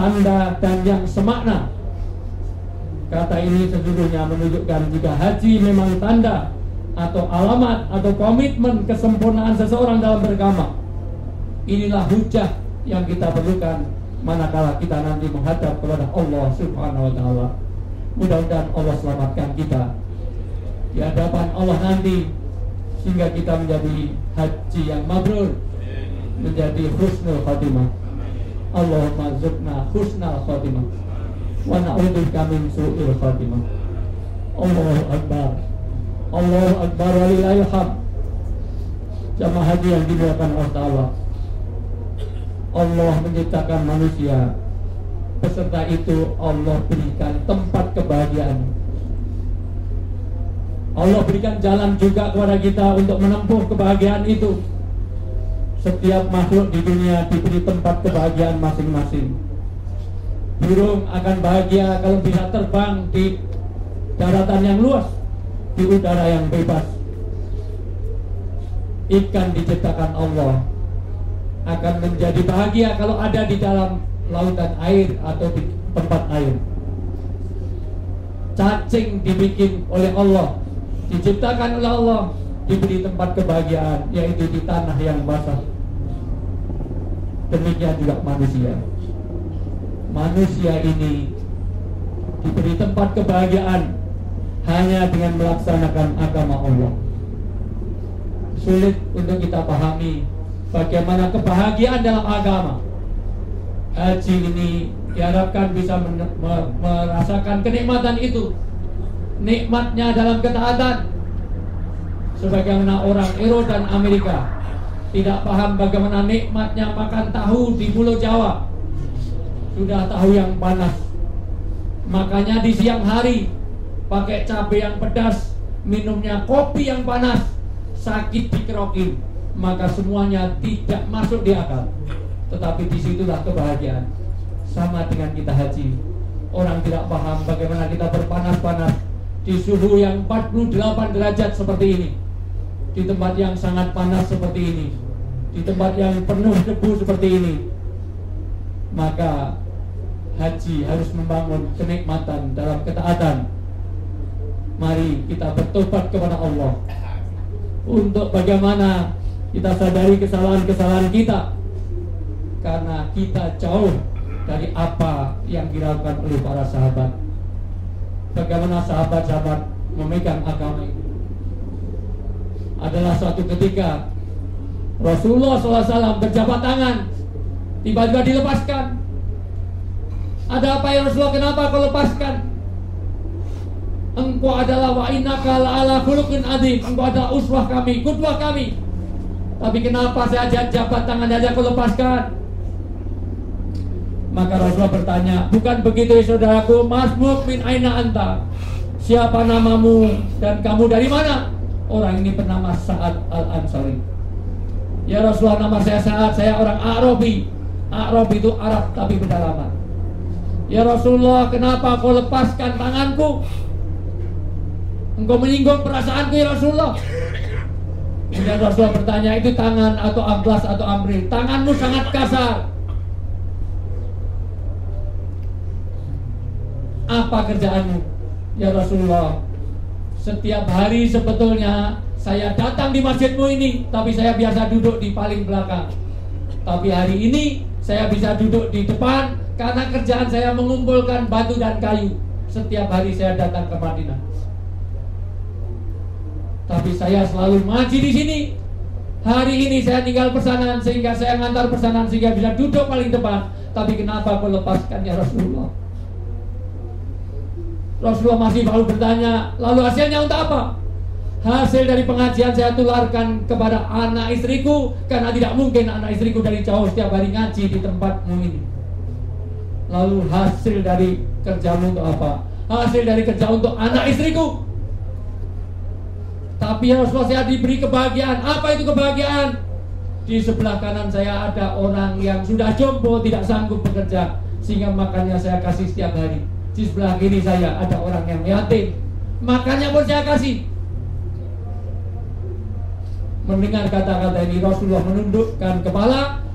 tanda dan yang semakna. Kata ini sesungguhnya menunjukkan jika haji memang tanda atau alamat atau komitmen kesempurnaan seseorang dalam beragama. Inilah hujah yang kita perlukan manakala kita nanti menghadap kepada Allah Subhanahu wa Ta'ala. Mudah-mudahan Allah selamatkan kita di hadapan Allah nanti, sehingga kita menjadi haji yang mabrur, menjadi husnul khatimah. Allahumma zukna husnul khatimah wa na'udzubika min su'il khatimah. Allahu Akbar, Allahu Akbar, walillahil hamd. Jamaah haji yang dimuliakan Allah Ta'ala, Allah menciptakan manusia, beserta itu Allah berikan tempat kebahagiaan. Allah berikan jalan juga kepada kita untuk menempuh kebahagiaan itu. Setiap makhluk di dunia diberi tempat kebahagiaan masing-masing. Burung akan bahagia kalau bisa terbang di daratan yang luas, di udara yang bebas. Ikan diciptakan Allah akan menjadi bahagia kalau ada di dalam lautan air atau di tempat air. Cacing dibikin oleh Allah, diciptakan oleh Allah, diberi tempat kebahagiaan, yaitu di tanah yang basah. Demikian juga manusia. Manusia ini diberi tempat kebahagiaan hanya dengan melaksanakan agama Allah. Sulit untuk kita pahami bagaimana kebahagiaan dalam agama. Haji ini diharapkan bisa merasakan kenikmatan itu. Nikmatnya dalam ketaatan. Sebagaimana orang Eropa dan Amerika tidak paham bagaimana nikmatnya makan tahu di Pulau Jawa. Sudah tahu yang panas, makanya di siang hari pakai cabai yang pedas, minumnya kopi yang panas, sakit dikerokin, maka semuanya tidak masuk di akal. Tetapi disitulah kebahagiaan. Sama dengan kita haji, orang tidak paham bagaimana kita berpanas-panas di suhu yang 48 derajat seperti ini, di tempat yang sangat panas seperti ini, di tempat yang penuh debu seperti ini. Maka haji harus membangun kenikmatan dalam ketaatan. Mari kita bertobat kepada Allah untuk bagaimana kita sadari kesalahan-kesalahan kita, karena kita jauh dari apa yang dilakukan oleh para sahabat. Bagaimana sahabat-sahabat memegang agama ini. Adalah suatu ketika Rasulullah SAW berjabat tangan, tiba-tiba dilepaskan. Ada apa ya Rasulullah, kenapa kau lepaskan? Engkau adalah wa innaka la'ala khuluqin adzim, engkau adalah uswah kami, qudwah kami. Tapi kenapa saya jabat tangan saja kau lepaskan? Maka Rasulullah bertanya, bukan begitu ya saudaraku, masmuk min aina anta? Siapa namamu dan kamu dari mana? Orang ini bernama Sa'ad al-Ansari. Ya Rasulullah, nama saya Sa'ad, saya orang Arabi. Arabi itu Arab tapi pedalaman. Ya Rasulullah, kenapa kau lepaskan tanganku? Engkau menyinggung perasaanku ya Rasulullah. Kemudian Rasulullah bertanya, itu tangan atau amplas atau amril? Tanganmu sangat kasar. Apa kerjaanmu? Ya Rasulullah, setiap hari sebetulnya saya datang di masjidmu ini, tapi saya biasa duduk di paling belakang. Tapi hari ini saya bisa duduk di depan karena kerjaan saya mengumpulkan batu dan kayu. Setiap hari saya datang ke Madinah. Tapi saya selalu ngaji di sini. Hari ini saya tinggal pesanan sehingga saya ngantar pesanan sehingga bisa duduk paling depan. Tapi kenapa kau lepaskan ya Rasulullah? Rasulullah masih baru bertanya, lalu hasilnya untuk apa? Hasil dari pengajian saya tularkan kepada anak istriku, karena tidak mungkin anak istriku dari jauh setiap hari ngaji di tempatmu ini. Lalu hasil dari kerjamu untuk apa? Hasil dari kerja untuk anak istriku. Tapi ya Rasulullah, saya diberi kebahagiaan. Apa itu kebahagiaan? Di sebelah kanan saya ada orang yang sudah jompo, tidak sanggup bekerja, sehingga makannya saya kasih setiap hari. Di sebelah kiri saya ada orang yang yatim, makannya pun saya kasih. Mendengar kata-kata ini, Rasulullah menundukkan kepala,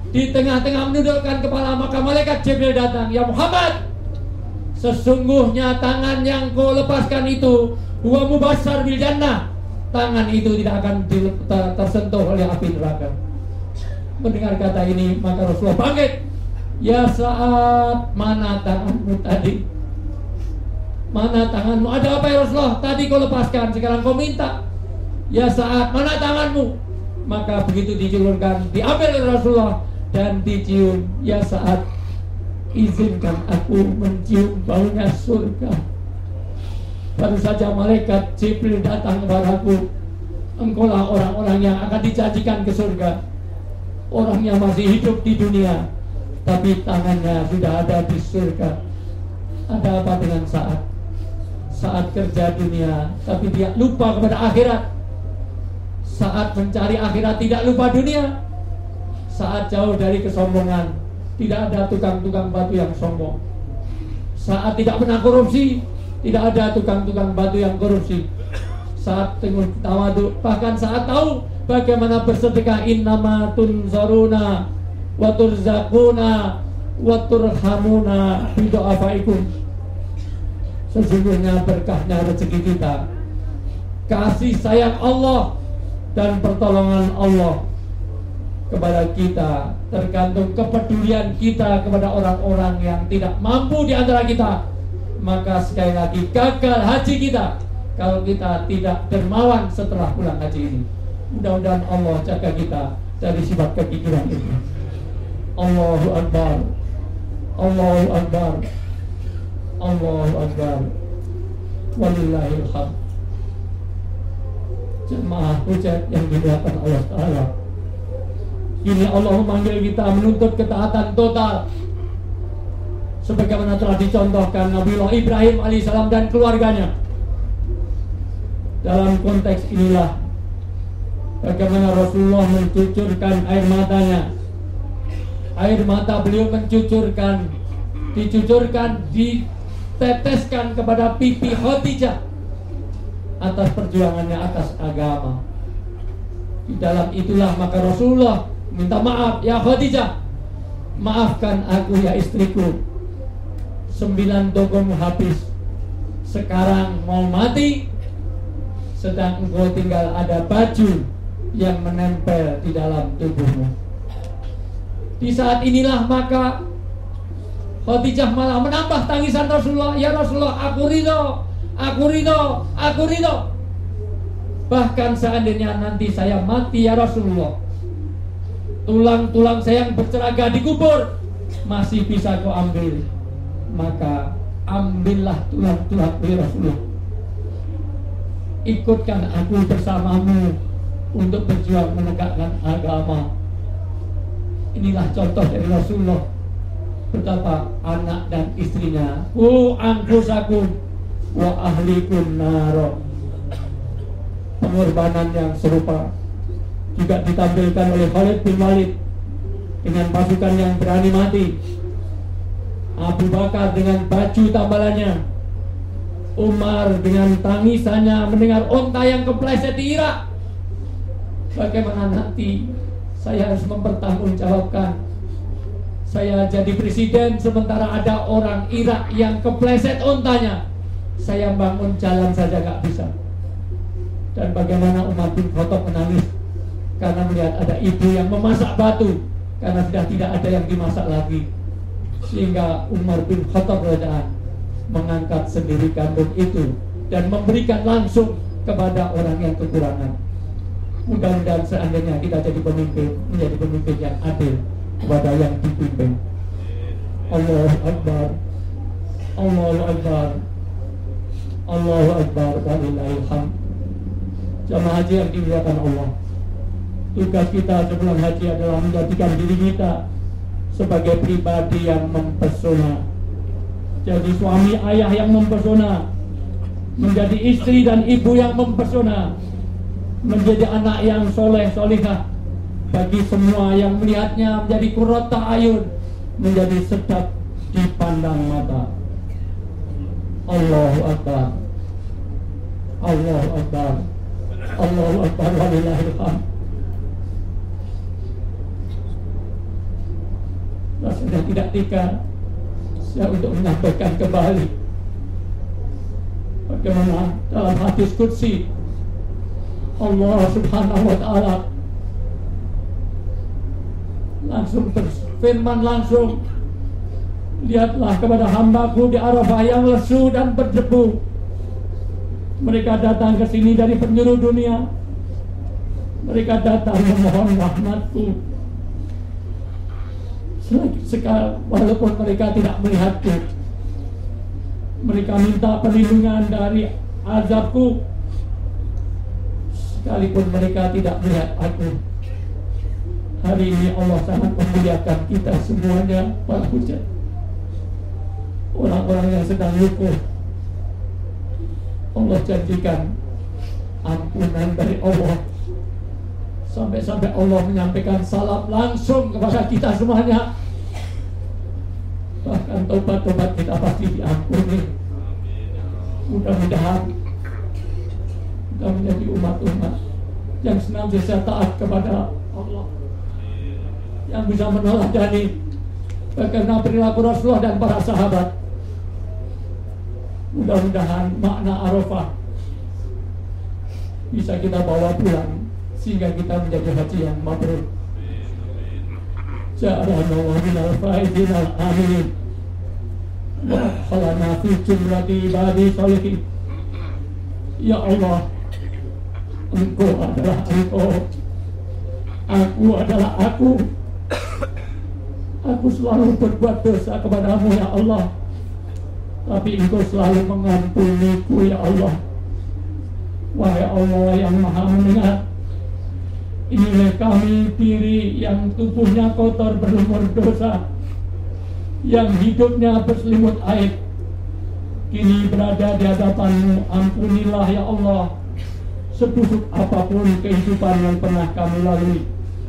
di tengah-tengah menundukkan kepala, maka malaikat Jibril datang. Ya Muhammad, sesungguhnya tangan yang kau lepaskan itu huwa mubasysyar bil jannah. Tangan itu tidak akan tersentuh oleh api neraka. Mendengar kata ini, maka Rasulullah bangkit. Ya Sa'ad, mana tanganmu tadi? Mana tanganmu? Ada apa ya Rasulullah? Tadi kau lepaskan, sekarang kau minta. Ya Sa'ad, mana tanganmu? Maka begitu diculurkan, diambil oleh Rasulullah dan dicium. Ya Sa'ad, izinkan aku mencium baunya surga. Baru saja malaikat Jibril datang kepadaku. Engkaulah orang-orang yang akan dijanjikan ke surga. Orangnya masih hidup di dunia, tapi tangannya sudah ada di surga. Ada apa dengan Sa'ad? Saat kerja dunia, tapi dia lupa kepada akhirat. Saat mencari akhirat, tidak lupa dunia. Saat jauh dari kesombongan, tidak ada tukang-tukang batu yang sombong. Saat tidak pernah korupsi, tidak ada tukang-tukang batu yang korupsi. Saat tawadu, bahkan saat tahu bagaimana bersedekah. Innama tunzaruna wa turzaquna wa turhamuna bidu'afaikum. Sesungguhnya berkahnya rezeki kita, kasih sayang Allah dan pertolongan Allah kepada kita, tergantung kepedulian kita kepada orang-orang yang tidak mampu di antara kita. Maka sekali lagi, gagal haji kita kalau kita tidak dermawan setelah pulang haji ini. Mudah-mudahan Allah jaga kita dari sifat kekikiran itu. Allahu Akbar, Allahu Akbar, Allahu Akbar, walillahil hamd. Jemaah hujat yang dimuliakan Allah Ta'ala, ini Allah memanggil kita menuntut ketaatan total, sebagaimana telah dicontohkan Nabiullah Ibrahim alaihissalam dan keluarganya. Dalam konteks inilah bagaimana Rasulullah mencucurkan air matanya. Air mata beliau dicucurkan, diteteskan kepada pipi Khadijah atas perjuangannya atas agama. Di dalam itulah maka Rasulullah minta maaf. Ya Khadijah, maafkan aku ya istriku. 9 dogongmu habis, sekarang mau mati, sedang engkau tinggal ada baju yang menempel di dalam tubuhmu. Di saat inilah maka Khadijah malah menambah tangisan Rasulullah. Ya Rasulullah, aku ridho, aku ridho, aku ridho. Bahkan seandainya nanti saya mati ya Rasulullah, tulang-tulang saya yang berceraga dikubur masih bisa kau ambil. Maka ambillah tulang-tulang ya Rasulullah. Ikutkan aku bersamamu untuk berjuang menegakkan agama. Inilah contoh dari Rasulullah, betapa anak dan istrinya anfusakum wa ahlikum naro. Pengorbanan yang serupa juga ditampilkan oleh Khalid bin Walid dengan pasukan yang berani mati, Abu Bakar dengan baju tambalannya, Umar dengan tangisannya mendengar onta yang kepleset di Irak. Bagaimana nanti saya harus mempertanggungjawabkan? Saya jadi presiden sementara ada orang Irak yang kepleset ontanya. Saya bangun jalan saja gak bisa. Dan bagaimana Umar bin Khattab menangis karena melihat ada ibu yang memasak batu karena sudah tidak ada yang dimasak lagi. Sehingga Umar bin Khattab radhiyallahu mengangkat sendiri kandung itu dan memberikan langsung kepada orang yang kekurangan. Mudah-mudahan seandainya kita jadi pemimpin, menjadi pemimpin yang adil kepada yang dipimpin. Allahu Akbar, Allahu Akbar, Allahu Akbar, walillahil hamd. Jamaah haji yang dimuliakan Allah, tugas kita sebelum haji adalah menjadikan diri kita sebagai pribadi yang mempesona. Jadi suami ayah yang mempesona, menjadi istri dan ibu yang mempesona, menjadi anak yang soleh solihah bagi semua yang melihatnya, menjadi qurrata ayun, menjadi sedap dipandang mata. Allahu Akbar, Allahu Akbar, Allahu Akbar, walillahil hamd. rasanya tidak tega saya untuk menyampaikan kembali bagaimana dalam hadis qudsi Allah Subhanahu wa Ta'ala langsung berfirman langsung, lihatlah kepada hambaku di Arafah yang lesu dan berdebu. Mereka datang ke sini dari penjuru dunia. Mereka datang memohon rahmatku. Walaupun mereka tidak melihatku, mereka minta perlindungan dari azabku. Sekalipun mereka tidak melihat aku. Hari ini Allah sangat memuliakan kita semuanya, para hujat. Orang-orang yang sedang lumpuh, Allah janjikan ampunan dari Allah. Sampai-sampai Allah menyampaikan salam langsung kepada kita semuanya. Bahkan tobat-tobat kita pasti diampuni. Mudah-mudahan kita menjadi umat-umat yang senantiasa taat kepada Allah, yang bisa meneladani karena perilaku Rasulullah dan para sahabat. Mudah-mudahan makna Arafah bisa kita bawa pulang sehingga kita menjadi haji yang mabrur. Ja'alana wa minal faizin al-amin wa khalana fi jumlati ibadi sholihin. Ya Allah, Engkau adalah Engkau, aku adalah aku. Aku selalu berbuat dosa kepadamu ya Allah, tapi Engkau selalu mengampuniku ya Allah. Wahai Allah yang maha mendengar, inilah kami diri yang tubuhnya kotor berlumur dosa, yang hidupnya berselimut aib, kini berada di hadapan-Mu. Ampunilah ya Allah sebusuk apapun kehidupan yang pernah kami lalui.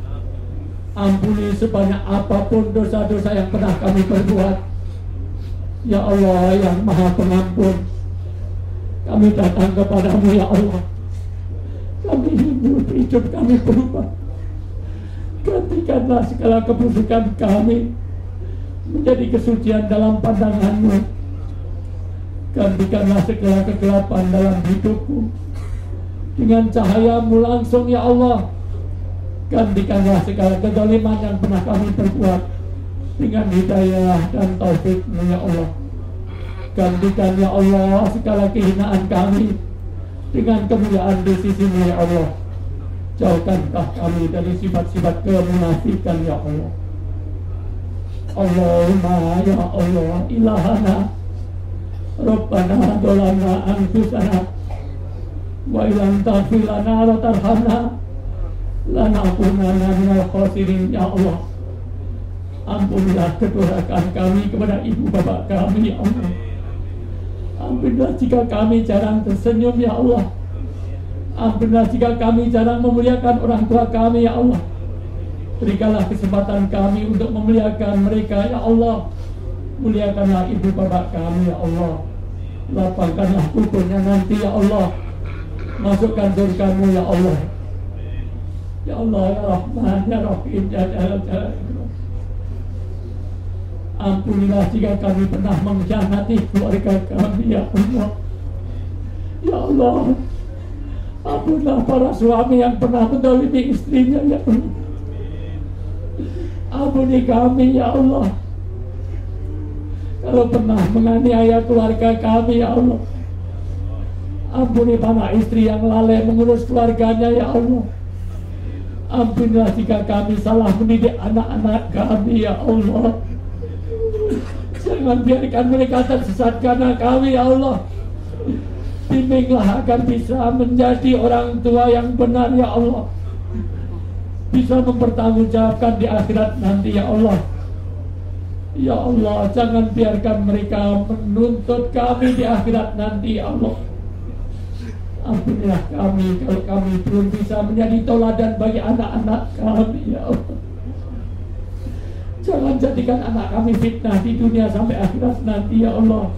Ampuni sebanyak apapun dosa-dosa yang pernah kami perbuat. Ya Allah yang maha pengampun, kami datang kepadamu ya Allah. Kami ingin hidup kami berubah. Gantikanlah segala kebusukan kami menjadi kesucian dalam pandangan-Mu. Gantikanlah segala kegelapan dalam hidupku dengan cahaya-Mu langsung ya Allah. Gantikanlah segala kezaliman yang pernah kami perbuat dengan hidayah dan taufik-Mu ya Allah. Gantikan ya Allah segala kehinaan kami dengan kemuliaan di sisi-Mu ya Allah. Jauhkanlah kami dari sifat-sifat kemunafikan ya Allah. Allahumma ya Allah ilahana Rabbana dolamna anfusana wa ilam taghfir lana wa tarhamna lanakunanna minal khasirin ya Allah. Ampunilah kedurhakaan kami kepada ibu bapak kami ya Allah. Ampunilah jika kami jarang tersenyum ya Allah. Ampunilah jika kami jarang memuliakan orang tua kami ya Allah. Berikanlah kesempatan kami untuk memuliakan mereka ya Allah. Muliakanlah ibu bapak kami ya Allah. Lapangkanlah kuburnya nanti ya Allah. Masukkan surga-Mu ya Allah. Ya Allah ya Rahman ya Rahim ya Jalal Jalal. Ampunilah jika kami pernah mengkhianati keluarga kami ya Allah. Ya Allah, ampunilah para suami yang pernah menzalimi istrinya ya Allah. Ampuni kami ya Allah kalau pernah menganiaya keluarga kami ya Allah. Ampuni para istri yang lalai mengurus keluarganya ya Allah. Ampunilah jika kami salah mendidik anak-anak kami ya Allah. Jangan biarkan mereka tersesat karena kami ya Allah. Bimbinglah agar bisa menjadi orang tua yang benar ya Allah. Bisa mempertanggungjawabkan di akhirat nanti ya Allah. Ya Allah, jangan biarkan mereka menuntut kami di akhirat nanti ya Allah. Ampunilah kami kalau kami belum bisa menjadi teladan bagi anak-anak kami ya Allah. Jangan jadikan anak kami fitnah di dunia sampai akhirat nanti ya Allah.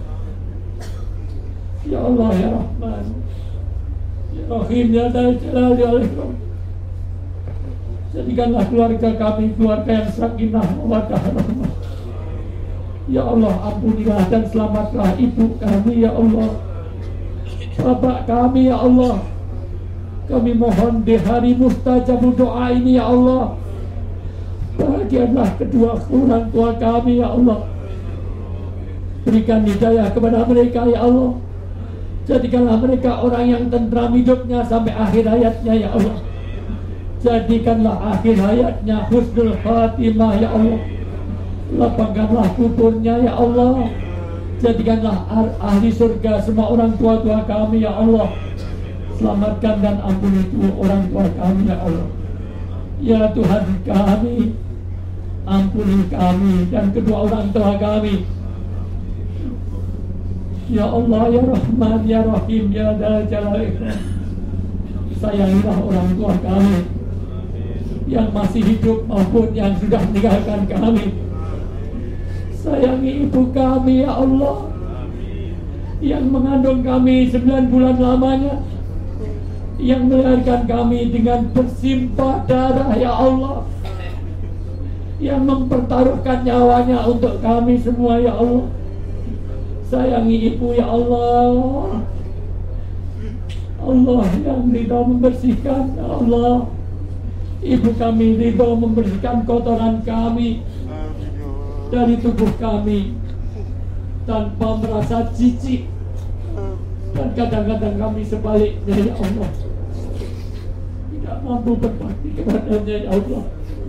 Ya Allah ya Rahman ya Rahim ya Jalal Jalal. Jadikanlah keluarga kami keluarga yang sakinah mawaddah rahmah. Ya Allah, ampunilah dan selamatlah ibu kami ya Allah, bapak kami ya Allah. Kami mohon di hari mustajab doa ini ya Allah, bahagialah kedua orang tua kami ya Allah. Berikan hidayah kepada mereka ya Allah. Jadikanlah mereka orang yang tentram hidupnya sampai akhir hayatnya ya Allah. Jadikanlah akhir hayatnya husnul khatimah ya Allah. Lapangkanlah kuburnya ya Allah. Jadikanlah ahli surga semua orang tua-tua kami ya Allah. Selamatkan dan ampuni orang tua kami ya Allah. Ya Tuhan kami, ampuni kami dan kedua orang tua kami. Ya Allah, ya Rahman, ya Rahim, ya Dzal Jalali Ikram. Sayangilah orang tua kami yang masih hidup maupun yang sudah meninggalkan kami. Sayangi ibu kami ya Allah, yang mengandung kami 9 bulan lamanya, yang melahirkan kami dengan bersimpah darah ya Allah, yang mempertaruhkan nyawanya untuk kami semua ya Allah. Sayangi ibu ya Allah, Allah yang ridha membersihkan ya Allah. Ibu kami ridha membersihkan kotoran kami dari tubuh kami tanpa merasa jijik, dan kadang-kadang kami sebaliknya ya Allah, tidak mampu berbakti kepadanya ya Allah.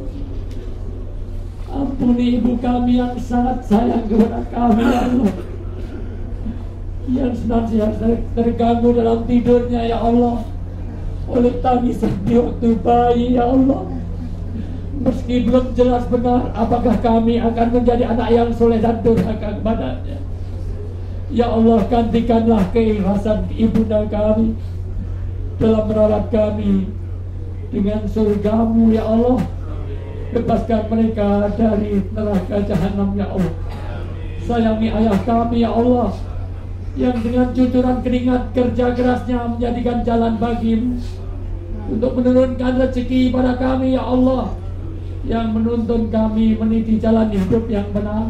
Ampuni ibu kami yang sangat sayang kepada kami ya Allah, yang senantiasa terganggu dalam tidurnya ya Allah oleh tangisan di waktu bayi ya Allah. Meski belum jelas benar apakah kami akan menjadi anak yang soleh dan durhaka kepadanya, ya Allah, gantikanlah keikhlasan ibunda kami dalam merawat kami dengan surgamu ya Allah. Bebaskan mereka dari neraka jahanam ya Allah. Sayangi ayah kami ya Allah, yang dengan cucuran keringat kerja kerasnya menjadikan jalan bagimu untuk menurunkan rezeki pada kami ya Allah, yang menuntun kami meniti jalan hidup yang benar.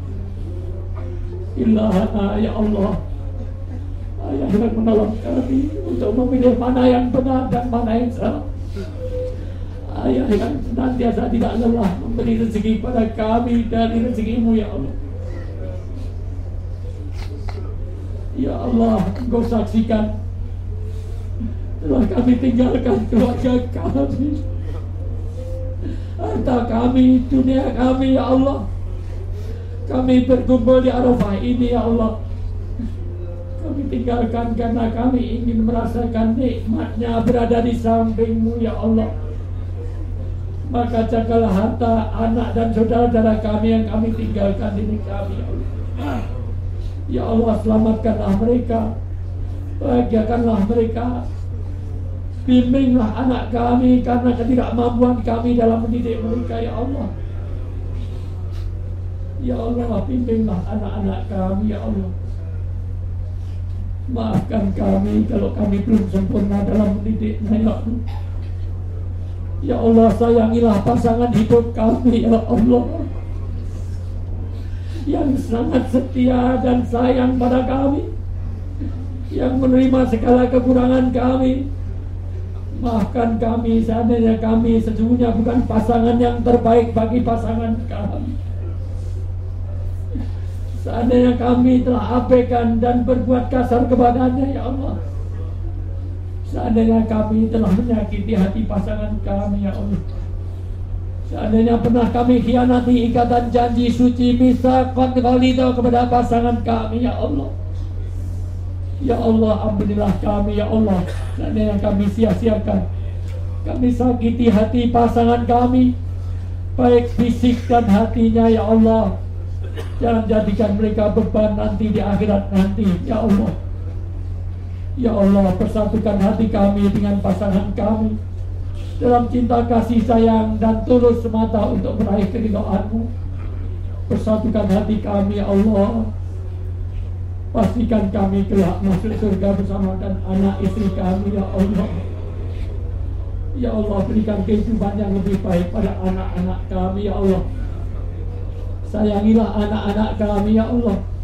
Ilahana ya Allah, ayah yang menolong kami untuk memilih mana yang benar dan mana yang salah. Ayah yang senantiasa tidak lelah memberi rezeki pada kami dari rezekimu ya Allah. Ya Allah, Engkau saksikan telah kami tinggalkan keluarga kami, harta kami, dunia kami ya Allah. Kami berkumpul di Arafah ini ya Allah, kami tinggalkan karena kami ingin merasakan nikmatnya berada di sampingmu ya Allah. Maka jagalah harta, anak dan saudara-saudara kami yang kami tinggalkan ini kami ya Allah. Ya Allah, selamatkanlah mereka, bahagiakanlah mereka, bimbinglah anak kami karena ketidakmampuan kami dalam mendidik mereka ya Allah. Ya Allah, bimbinglah anak-anak kami ya Allah. Maafkan kami kalau kami belum sempurna dalam mendidiknya ya Allah. Ya Allah, sayangilah pasangan hidup kami ya Allah, yang sangat setia dan sayang pada kami, yang menerima segala kekurangan kami. Maafkan kami seandainya kami sesungguhnya bukan pasangan yang terbaik bagi pasangan kami. Seandainya kami telah abaikan dan berbuat kasar kepadanya ya Allah. Seandainya kami telah menyakiti hati pasangan kami ya Allah. Seandainya pernah kami khianati ikatan janji suci misaqan ghalidha kepada pasangan kami ya Allah. Ya Allah, ampunilah kami ya Allah. Seandainya kami sia-siakan, kami sakiti hati pasangan kami, baik fisik dan hatinya ya Allah. Jangan jadikan mereka beban nanti di akhirat nanti ya Allah. Ya Allah, persatukan hati kami dengan pasangan kami dalam cinta kasih sayang dan tulus semata untuk meraih keridhaan-Mu. Persatukan hati kami ya Allah. Pastikan kami kelak masuk surga bersama dan anak istri kami ya Allah. Ya Allah, berikan kehidupan yang lebih baik pada anak-anak kami, ya Allah. Sayangilah anak-anak kami, ya Allah.